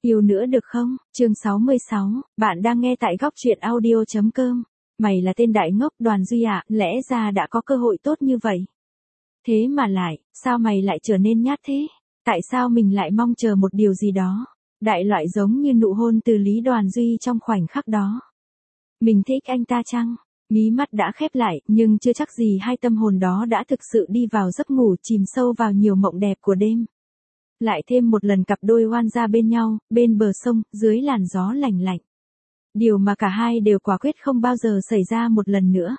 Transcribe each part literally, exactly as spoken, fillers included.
Yêu nữa được không? Chương sáu mươi sáu, bạn đang nghe tại góc truyện audio chấm com. Mày là tên đại ngốc Đoàn Duy ạ, lẽ ra đã có cơ hội tốt như vậy. Thế mà lại, sao mày lại trở nên nhát thế? Tại sao mình lại mong chờ một điều gì đó? Đại loại giống như nụ hôn từ Lý Đoàn Duy trong khoảnh khắc đó. Mình thích anh ta chăng? Mí mắt đã khép lại, nhưng chưa chắc gì hai tâm hồn đó đã thực sự đi vào giấc ngủ chìm sâu vào nhiều mộng đẹp của đêm. Lại thêm một lần cặp đôi oan ra bên nhau, bên bờ sông, dưới làn gió lành lạnh. Điều mà cả hai đều quả quyết không bao giờ xảy ra một lần nữa.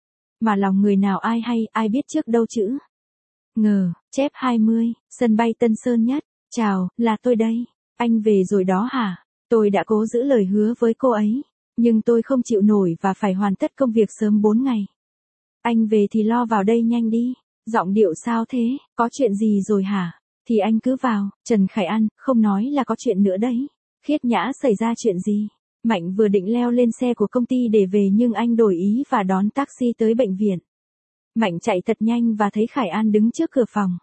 Mà lòng người nào ai hay, ai biết trước đâu chữ. Ngờ, chép hai mươi, sân bay Tân Sơn Nhất. Chào, là tôi đây. Anh về rồi đó hả? Tôi đã cố giữ lời hứa với cô ấy. Nhưng tôi không chịu nổi và phải hoàn tất công việc sớm bốn ngày. Anh về thì lo vào đây nhanh đi. Giọng điệu sao thế, có chuyện gì rồi hả? Thì anh cứ vào. Trần Khải An, không nói là có chuyện nữa đấy. Khiết Nhã xảy ra chuyện gì? Mạnh vừa định leo lên xe của công ty để về nhưng anh đổi ý và đón taxi tới bệnh viện. Mạnh chạy thật nhanh và thấy Khải An đứng trước cửa phòng.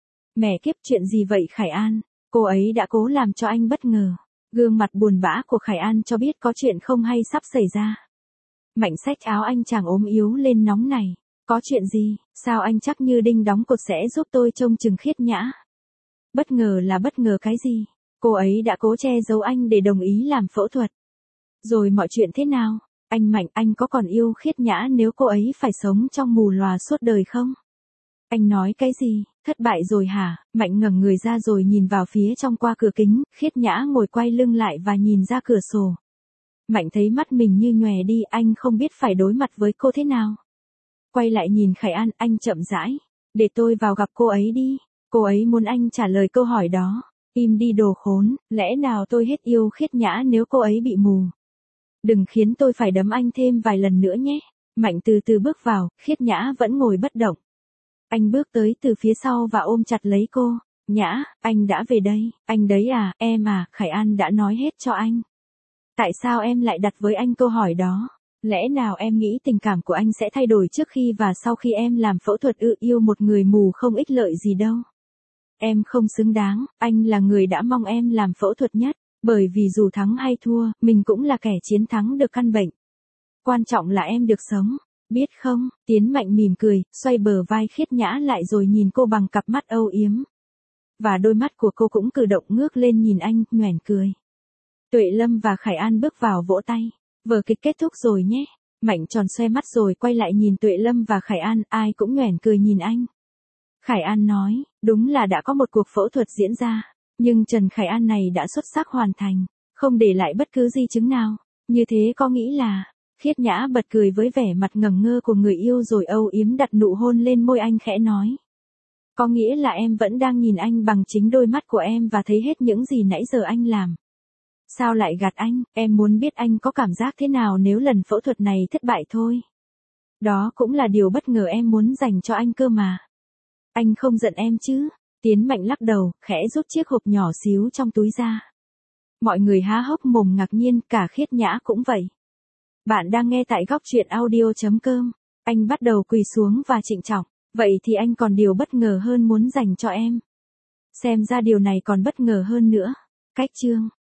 Mẹ kiếp, chuyện gì vậy Khải An? Cô ấy đã cố làm cho anh bất ngờ. Gương mặt buồn bã của Khải An cho biết có chuyện không hay sắp xảy ra. Mạnh xách áo anh chàng ốm yếu lên nóng này. Có chuyện gì? Sao anh chắc như đinh đóng cột sẽ giúp tôi trông chừng Khiết Nhã? Bất ngờ là bất ngờ cái gì? Cô ấy đã cố che giấu anh để đồng ý làm phẫu thuật. Rồi mọi chuyện thế nào? Anh Mạnh, anh có còn yêu Khiết Nhã nếu cô ấy phải sống trong mù lòa suốt đời không? Anh nói cái gì? Thất bại rồi hả? Mạnh ngẩng người ra rồi nhìn vào phía trong qua cửa kính, Khiết Nhã ngồi quay lưng lại và nhìn ra cửa sổ. Mạnh thấy mắt mình như nhòe đi, anh không biết phải đối mặt với cô thế nào. Quay lại nhìn Khải An, anh chậm rãi. Để tôi vào gặp cô ấy đi. Cô ấy muốn anh trả lời câu hỏi đó. Im đi đồ khốn, lẽ nào tôi hết yêu Khiết Nhã nếu cô ấy bị mù? Đừng khiến tôi phải đấm anh thêm vài lần nữa nhé. Mạnh từ từ bước vào, Khiết Nhã vẫn ngồi bất động. Anh bước tới từ phía sau và ôm chặt lấy cô. Nhã, anh đã về đây. Anh đấy à, em à, Khải An đã nói hết cho anh. Tại sao em lại đặt với anh câu hỏi đó? Lẽ nào em nghĩ tình cảm của anh sẽ thay đổi trước khi và sau khi em làm phẫu thuật ư? Yêu một người mù không ích lợi gì đâu. Em không xứng đáng, anh là người đã mong em làm phẫu thuật nhất. Bởi vì dù thắng hay thua, mình cũng là kẻ chiến thắng được căn bệnh. Quan trọng là em được sống. Biết không? Tiến Mạnh mỉm cười, xoay bờ vai Khiết Nhã lại rồi nhìn cô bằng cặp mắt âu yếm. Và đôi mắt của cô cũng cử động ngước lên nhìn anh, nhoẻn cười. Tuệ Lâm và Khải An bước vào vỗ tay. Vở kịch kết thúc rồi nhé. Mạnh tròn xoe mắt rồi quay lại nhìn Tuệ Lâm và Khải An, ai cũng nhoẻn cười nhìn anh. Khải An nói, đúng là đã có một cuộc phẫu thuật diễn ra. Nhưng Trần Khải An này đã xuất sắc hoàn thành, không để lại bất cứ di chứng nào. Như thế có nghĩ là... Khiết Nhã bật cười với vẻ mặt ngẩn ngơ của người yêu rồi âu yếm đặt nụ hôn lên môi anh khẽ nói. Có nghĩa là em vẫn đang nhìn anh bằng chính đôi mắt của em và thấy hết những gì nãy giờ anh làm. Sao lại gạt anh? Em muốn biết anh có cảm giác thế nào nếu lần phẫu thuật này thất bại thôi. Đó cũng là điều bất ngờ em muốn dành cho anh cơ mà. Anh không giận em chứ? Tiến Mạnh lắc đầu, khẽ rút chiếc hộp nhỏ xíu trong túi ra. Mọi người há hốc mồm ngạc nhiên, cả Khiết Nhã cũng vậy. Bạn đang nghe tại góc truyện audio chấm com. Anh bắt đầu quỳ xuống và trịnh trọng. Vậy thì anh còn điều bất ngờ hơn muốn dành cho em. Xem ra điều này còn bất ngờ hơn nữa. Cách chương.